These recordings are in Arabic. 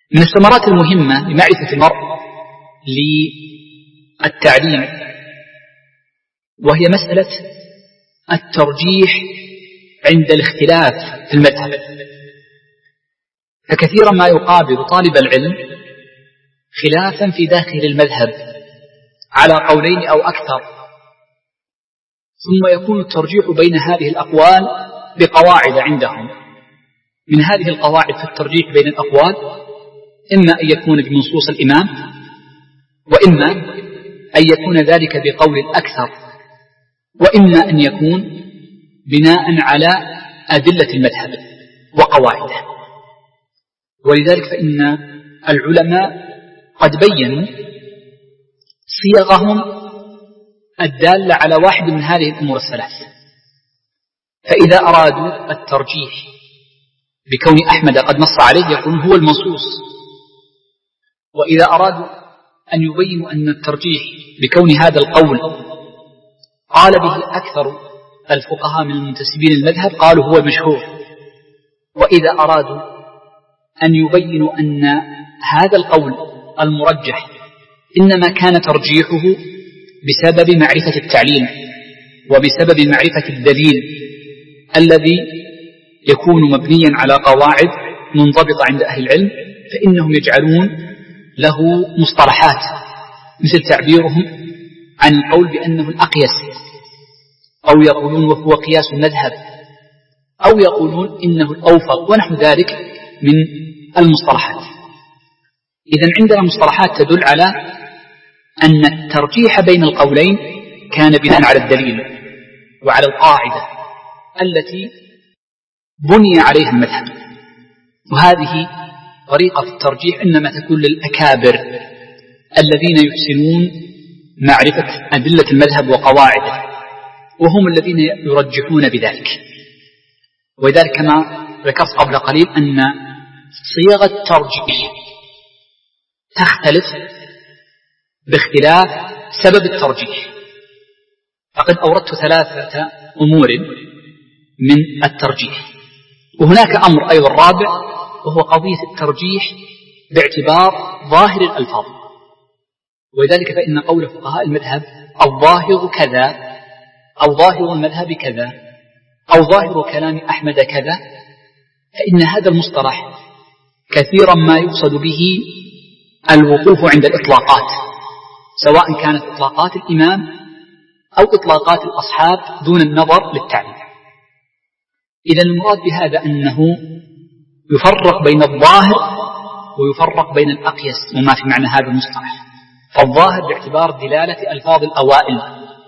من الثمرات المهمة لمعرفة المرء للتعليم وهي مسألة الترجيح عند الاختلاف في المذهب. فكثيرا ما يقابل طالب العلم خلافا في داخل المذهب على قولين أو أكثر، ثم يكون الترجيح بين هذه الأقوال بقواعد عندهم. من هذه القواعد في الترجيح بين الأقوال إما أن يكون بنصوص الإمام، وإما أن يكون ذلك بقول الأكثر، وإما أن يكون بناء على أدلة المذهب وقواعده. ولذلك فإن العلماء قد بينوا صيغهم الدالة على واحد من هذه الأمور الثلاث. فإذا أرادوا الترجيح بكون أحمد قد نص عليه يقولون هو المنصوص، وإذا أرادوا أن يبينوا أن الترجيح بكون هذا القول قال به أكثر الفقهاء من المنتسبين المذهب قالوا هو المشهور، وإذا أرادوا أن يبينوا أن هذا القول المرجح إنما كان ترجيحه بسبب معرفة التعليل وبسبب معرفة الدليل الذي يكون مبنيا على قواعد منضبطة عند أهل العلم، فإنهم يجعلون له مصطلحات مثل تعبيرهم عن القول بأنه الأقيس، أو يقولون وهو قياس المذهب، أو يقولون إنه الأوفق ونحو ذلك من المصطلحات. إذن عندنا مصطلحات تدل على أن الترجيح بين القولين كان بناء على الدليل وعلى القاعدة التي بني عليها المذهب. وهذه طريقة الترجيح إنما تكون للأكابر الذين يحسنون معرفة أدلة المذهب وقواعده، وهم الذين يرجحون بذلك. ولذلك كما ذكرت قبل قليل أن صيغة الترجيح تختلف باختلاف سبب الترجيح. فقد أوردت 3 أمور من الترجيح، وهناك أمر أيضا رابع وهو قضية الترجيح باعتبار ظاهر الألفاظ. ولذلك فإن قول فقهاء المذهب الظاهر كذا، أو ظاهر المذهب كذا، أو ظاهر كلام أحمد كذا، فإن هذا المصطلح كثيرا ما يقصد به الوقوف عند الإطلاقات، سواء كانت إطلاقات الإمام أو إطلاقات الأصحاب دون النظر للتعليل. إذا المراد بهذا أنه يفرق بين الظاهر ويفرق بين الأقيس وما في معنى هذا المصطلح. فالظاهر باعتبار دلالة ألفاظ الأوائل،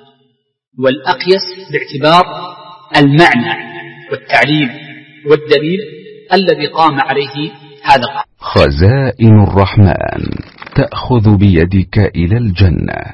والأقيس باعتبار المعنى والتعليل والدليل الذي قام عليه هذا القول. خزائن الرحمن تأخذ بيدك إلى الجنة.